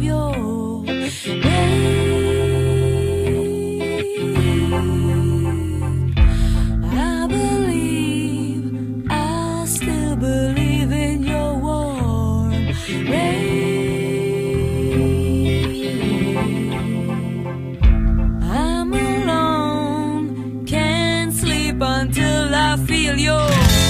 your rain. I believe, I still believe in your warm rain. I'm alone, can't sleep until I feel your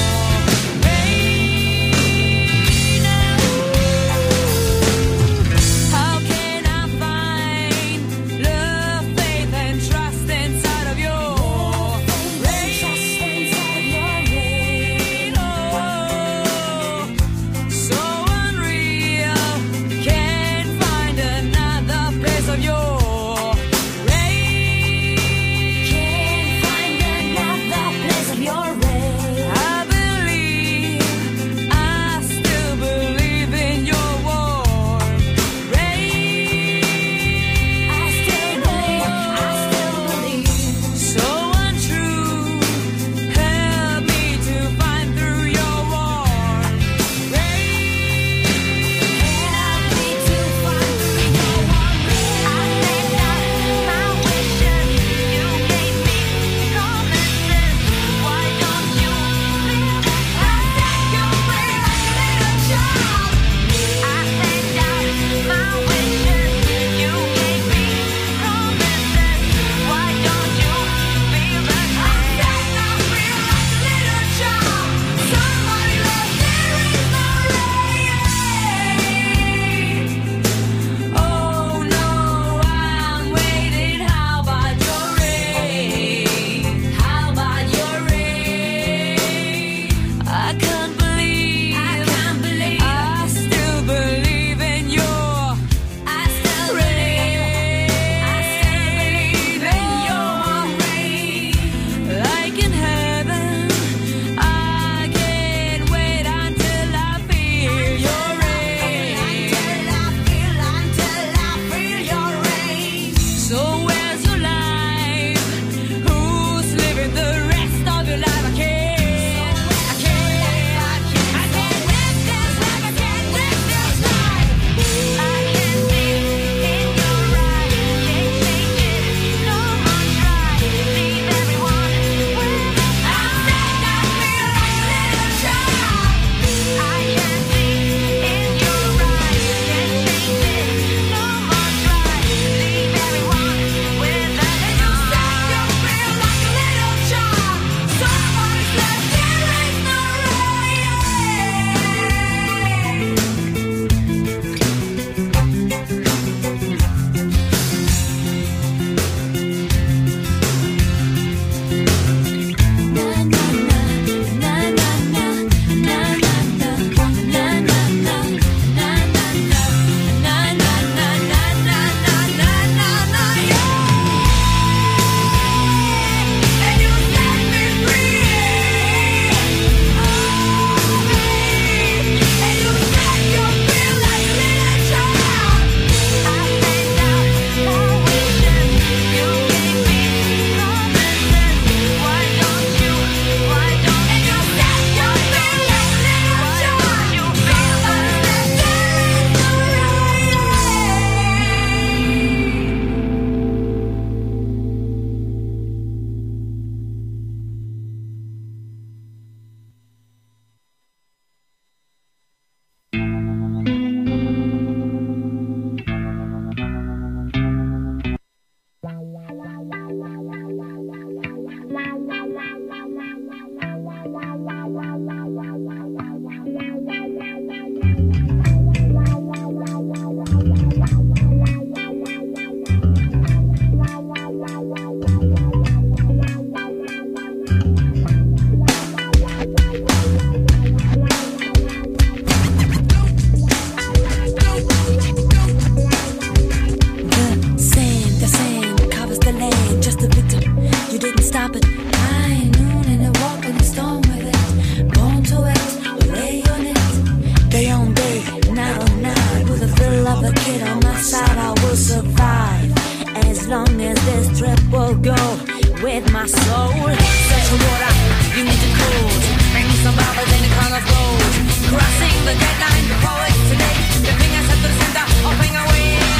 with my soul. Search for water, you need to cruise. Bring me some bubbles in a crown of gold. Crossing the deadline, the poets today. The fingers at the center, open away.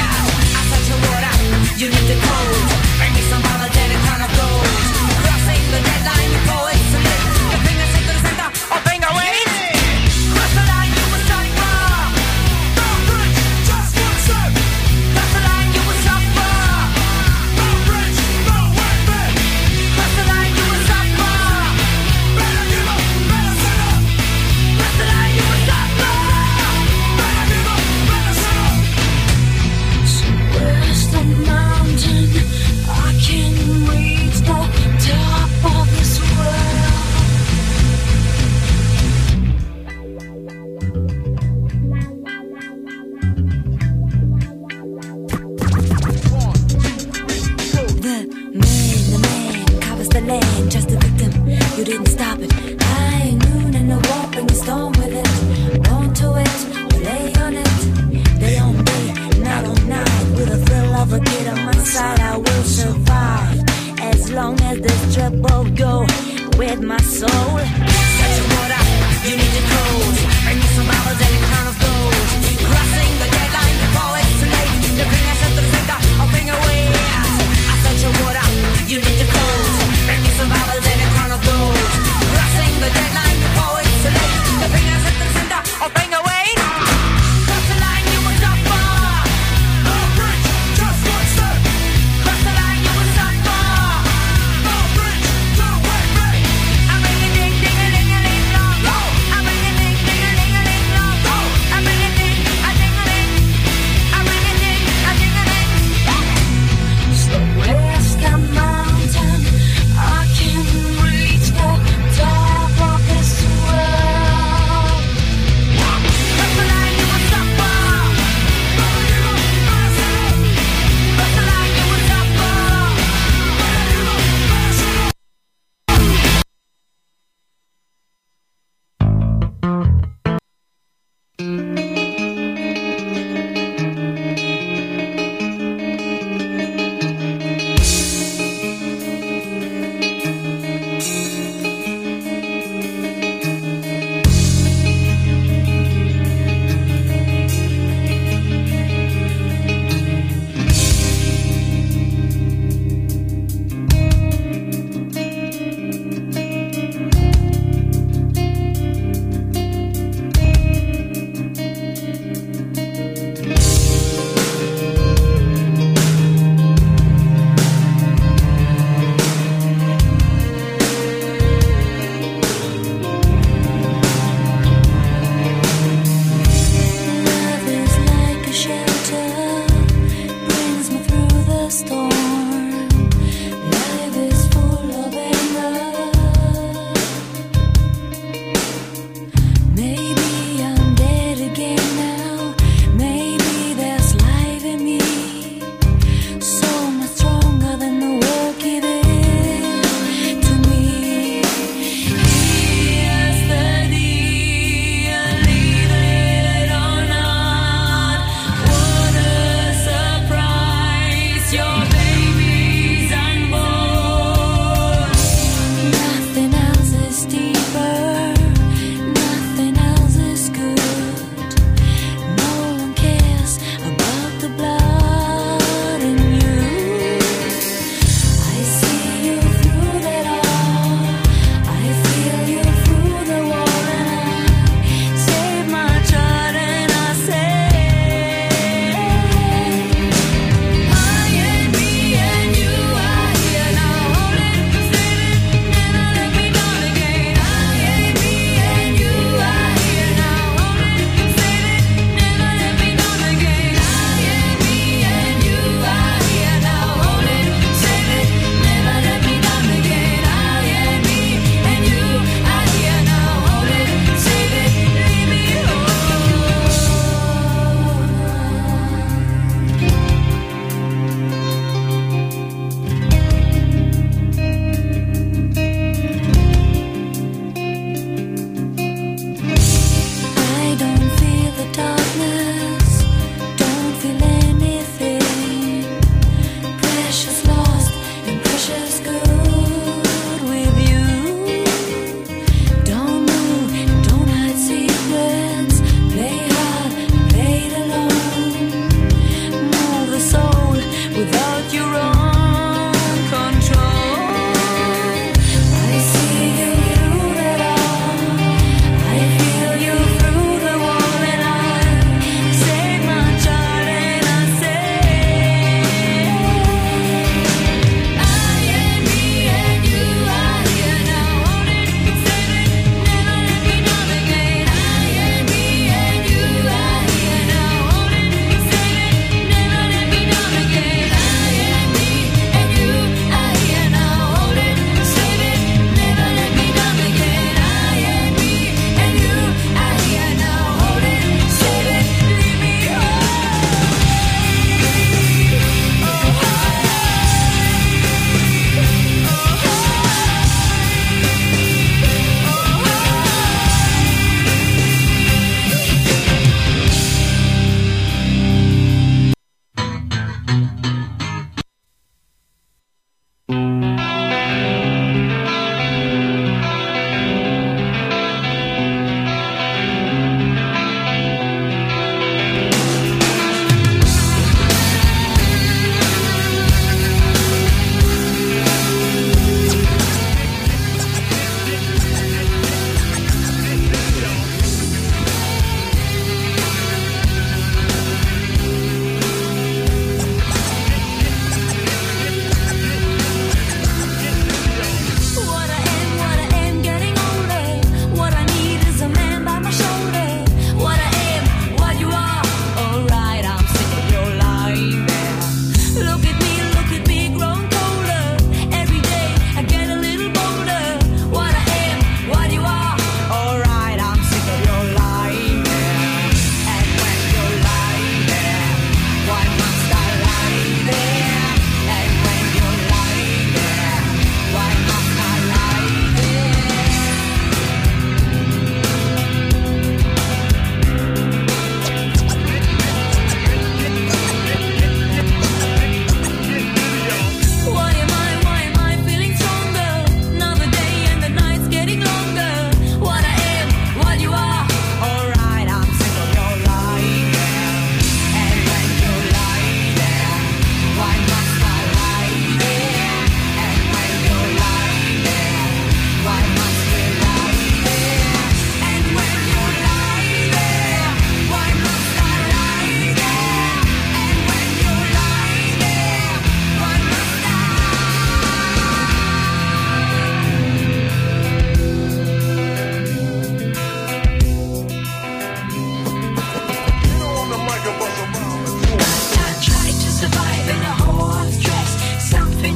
you need the code. Bring me some bottles and a ton of gold. Crossing the deadline, the poets live. The fingers into the center, or finger wave. Cross the line, you will suffer. No bridge, just one step. Cross the line, you will suffer. No bridge, no way back. Cross the line, you will suffer. Better give up, better set up. Cross the line, you will suffer. Better give up, better set up. Where's the mountain? I can reach the top of this world. The man covers the land, just a victim. You didn't stop it. High noon and a walking storm with it. Born to it, you lay on it. Day on day, night on night. With a thrill of a kid on my side, I will survive. As long as this trouble go with my soul. Such a water, you need the code. Bring me some bottles and a crown of gold. Crossing the deadline before it's too late. The fingers into the center, or finger wave. Such a water, you need the code. Bring me some bottles and a crown of gold. Crossing the deadline before it's too late. The fingers into the center, or finger wave. Cross the line, you will suffer. No bridge, just one step. Cross the line, you will suffer. No bridge, no way back. I'm ringing ding ding a ling a ling long. I'm ringing ding ding a ling a ling long. I'm ringing ding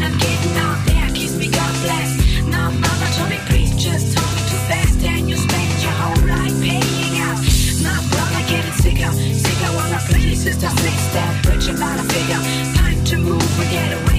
I'm getting out there, kiss me, God bless. No, mama told me, please just talk too fast, and you spend your whole life paying out. My brother getting sicker, while I play sister, 6-step, bridge about a figure. Time to move, we get away.